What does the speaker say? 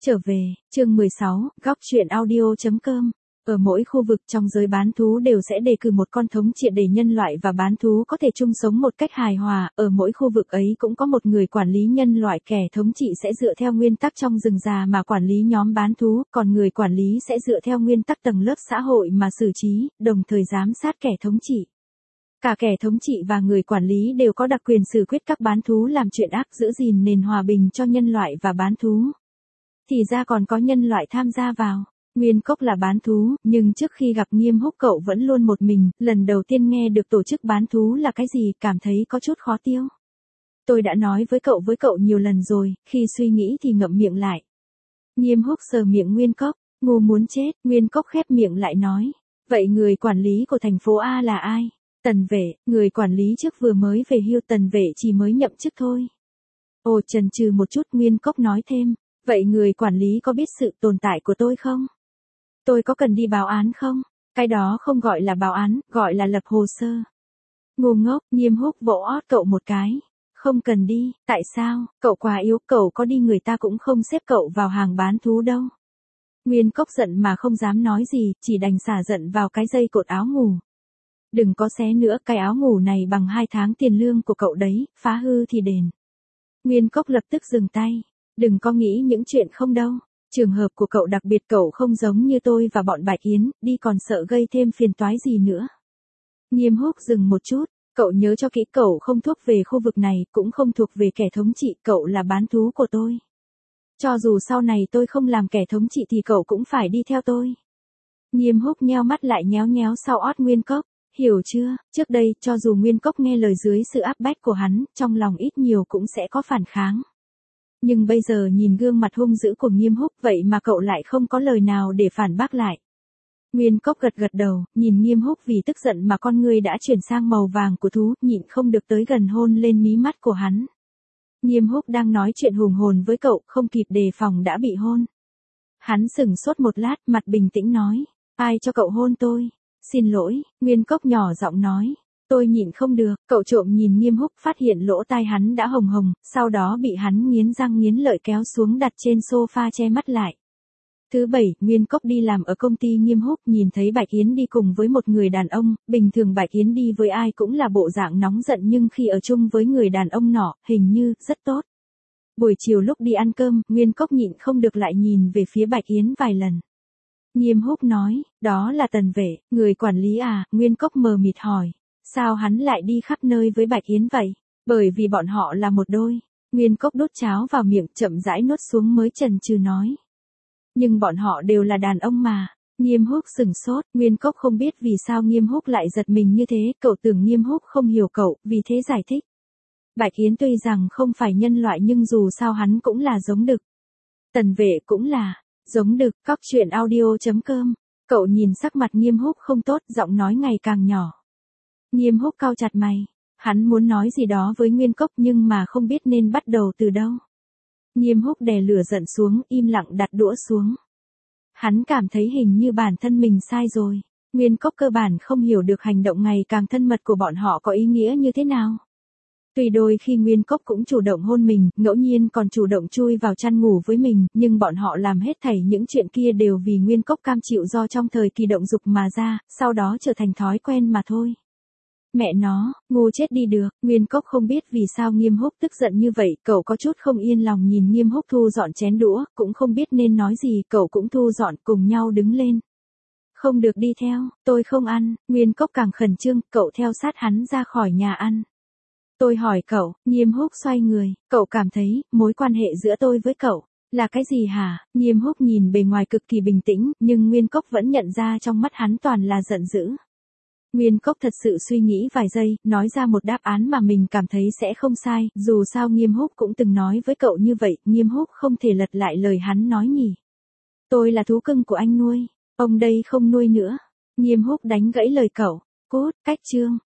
Trở về, chương 16, góc truyện audio.com. Ở mỗi khu vực trong giới bán thú đều sẽ đề cử một con thống trị để nhân loại và bán thú có thể chung sống một cách hài hòa, ở mỗi khu vực ấy cũng có một người quản lý nhân loại, kẻ thống trị sẽ dựa theo nguyên tắc trong rừng già mà quản lý nhóm bán thú, còn người quản lý sẽ dựa theo nguyên tắc tầng lớp xã hội mà xử trí, đồng thời giám sát kẻ thống trị. Cả kẻ thống trị và người quản lý đều có đặc quyền xử quyết các bán thú làm chuyện ác, giữ gìn nền hòa bình cho nhân loại và bán thú. Thì ra còn có nhân loại tham gia vào. Nguyên Cốc là bán thú, nhưng trước khi gặp Nghiêm Húc cậu vẫn luôn một mình, lần đầu tiên nghe được tổ chức bán thú là cái gì, cảm thấy có chút khó tiêu. Tôi đã nói với cậu nhiều lần rồi, khi suy nghĩ thì ngậm miệng lại. Nghiêm Húc sờ miệng Nguyên Cốc, ngu muốn chết, Nguyên Cốc khép miệng lại nói. Vậy người quản lý của thành phố A là ai? Tần Vệ, người quản lý trước vừa mới về hưu, Tần Vệ chỉ mới nhậm chức thôi. Ồ, chần chừ một chút, Nguyên Cốc nói thêm. Vậy người quản lý có biết sự tồn tại của tôi không? Tôi có cần đi báo án không? Cái đó không gọi là báo án, gọi là lập hồ sơ. Ngu ngốc, Nghiêm Húc vỗ ót cậu một cái. Không cần đi, tại sao? Cậu quá yếu, cậu có đi người ta cũng không xếp cậu vào hàng bán thú đâu. Nguyên Cốc giận mà không dám nói gì, chỉ đành xả giận vào cái dây cột áo ngủ. Đừng có xé nữa, cái áo ngủ này bằng 2 tháng tiền lương của cậu đấy, phá hư thì đền. Nguyên Cốc lập tức dừng tay. Đừng có nghĩ những chuyện không đâu. Trường hợp của cậu đặc biệt, cậu không giống như tôi và bọn Bạch Yến, đi còn sợ gây thêm phiền toái gì nữa. Nghiêm Húc dừng một chút, cậu nhớ cho kỹ, cậu không thuộc về khu vực này, cũng không thuộc về kẻ thống trị, cậu là bán thú của tôi. Cho dù sau này tôi không làm kẻ thống trị thì cậu cũng phải đi theo tôi. Nghiêm Húc nheo mắt lại nhéo nhéo sau ót Nguyên Cốc, hiểu chưa, trước đây, cho dù Nguyên Cốc nghe lời dưới sự áp bách của hắn, trong lòng ít nhiều cũng sẽ có phản kháng. Nhưng bây giờ nhìn gương mặt hung dữ của Nghiêm Húc, vậy mà cậu lại không có lời nào để phản bác lại. Nguyên Cốc gật gật đầu, nhìn Nghiêm Húc vì tức giận mà con người đã chuyển sang màu vàng của thú, nhịn không được tới gần hôn lên mí mắt của hắn. Nghiêm Húc đang nói chuyện hùng hồn với cậu, không kịp đề phòng đã bị hôn. Hắn sững sốt một lát, mặt bình tĩnh nói, ai cho cậu hôn tôi? Xin lỗi, Nguyên Cốc nhỏ giọng nói. Tôi nhịn không được, cậu trộm nhìn Nghiêm Húc, phát hiện lỗ tai hắn đã hồng hồng, sau đó bị hắn nghiến răng nghiến lợi kéo xuống đặt trên sofa che mắt lại. Thứ bảy, Nguyên Cốc đi làm ở công ty Nghiêm Húc, nhìn thấy Bạch Yến đi cùng với một người đàn ông, bình thường Bạch Yến đi với ai cũng là bộ dạng nóng giận, nhưng khi ở chung với người đàn ông nọ, hình như rất tốt. Buổi chiều lúc đi ăn cơm, Nguyên Cốc nhịn không được lại nhìn về phía Bạch Yến vài lần. Nghiêm Húc nói, đó là Tần Vệ, người quản lý à? Nguyên Cốc mờ mịt hỏi. Sao hắn lại đi khắp nơi với Bạch Yến vậy? Bởi vì bọn họ là một đôi. Nguyên Cốc đút cháo vào miệng, chậm rãi nuốt xuống mới chần chừ nói. Nhưng bọn họ đều là đàn ông mà. Nghiêm Húc sững sốt, Nguyên Cốc không biết vì sao Nghiêm Húc lại giật mình như thế, cậu tưởng Nghiêm Húc không hiểu cậu, vì thế giải thích. Bạch Yến tuy rằng không phải nhân loại nhưng dù sao hắn cũng là giống đực. Tần Vệ cũng là giống đực. Góc truyện audio.com. Cậu nhìn sắc mặt Nghiêm Húc không tốt, giọng nói ngày càng nhỏ. Nghiêm Húc cau chặt mày. Hắn muốn nói gì đó với Nguyên Cốc nhưng mà không biết nên bắt đầu từ đâu. Nghiêm Húc đè lửa giận xuống, im lặng đặt đũa xuống. Hắn cảm thấy hình như bản thân mình sai rồi. Nguyên Cốc cơ bản không hiểu được hành động ngày càng thân mật của bọn họ có ý nghĩa như thế nào. Tuy đôi khi Nguyên Cốc cũng chủ động hôn mình, ngẫu nhiên còn chủ động chui vào chăn ngủ với mình, nhưng bọn họ làm hết thảy những chuyện kia đều vì Nguyên Cốc cam chịu do trong thời kỳ động dục mà ra, sau đó trở thành thói quen mà thôi. Mẹ nó, ngu chết đi được, Nguyên Cốc không biết vì sao Nghiêm Húc tức giận như vậy, cậu có chút không yên lòng nhìn Nghiêm Húc thu dọn chén đũa, cũng không biết nên nói gì, cậu cũng thu dọn, cùng nhau đứng lên. Không được đi theo, tôi không ăn, Nguyên Cốc càng khẩn trương, cậu theo sát hắn ra khỏi nhà ăn. Tôi hỏi cậu, Nghiêm Húc xoay người, cậu cảm thấy, mối quan hệ giữa tôi với cậu, là cái gì hả? Nghiêm Húc nhìn bề ngoài cực kỳ bình tĩnh, nhưng Nguyên Cốc vẫn nhận ra trong mắt hắn toàn là giận dữ. Nguyên Cốc thật sự suy nghĩ vài giây, nói ra một đáp án mà mình cảm thấy sẽ không sai, dù sao Nghiêm Húc cũng từng nói với cậu như vậy, Nghiêm Húc không thể lật lại lời hắn nói nhỉ. Tôi là thú cưng của anh nuôi, ông đây không nuôi nữa. Nghiêm Húc đánh gãy lời cậu, cút, cách chương.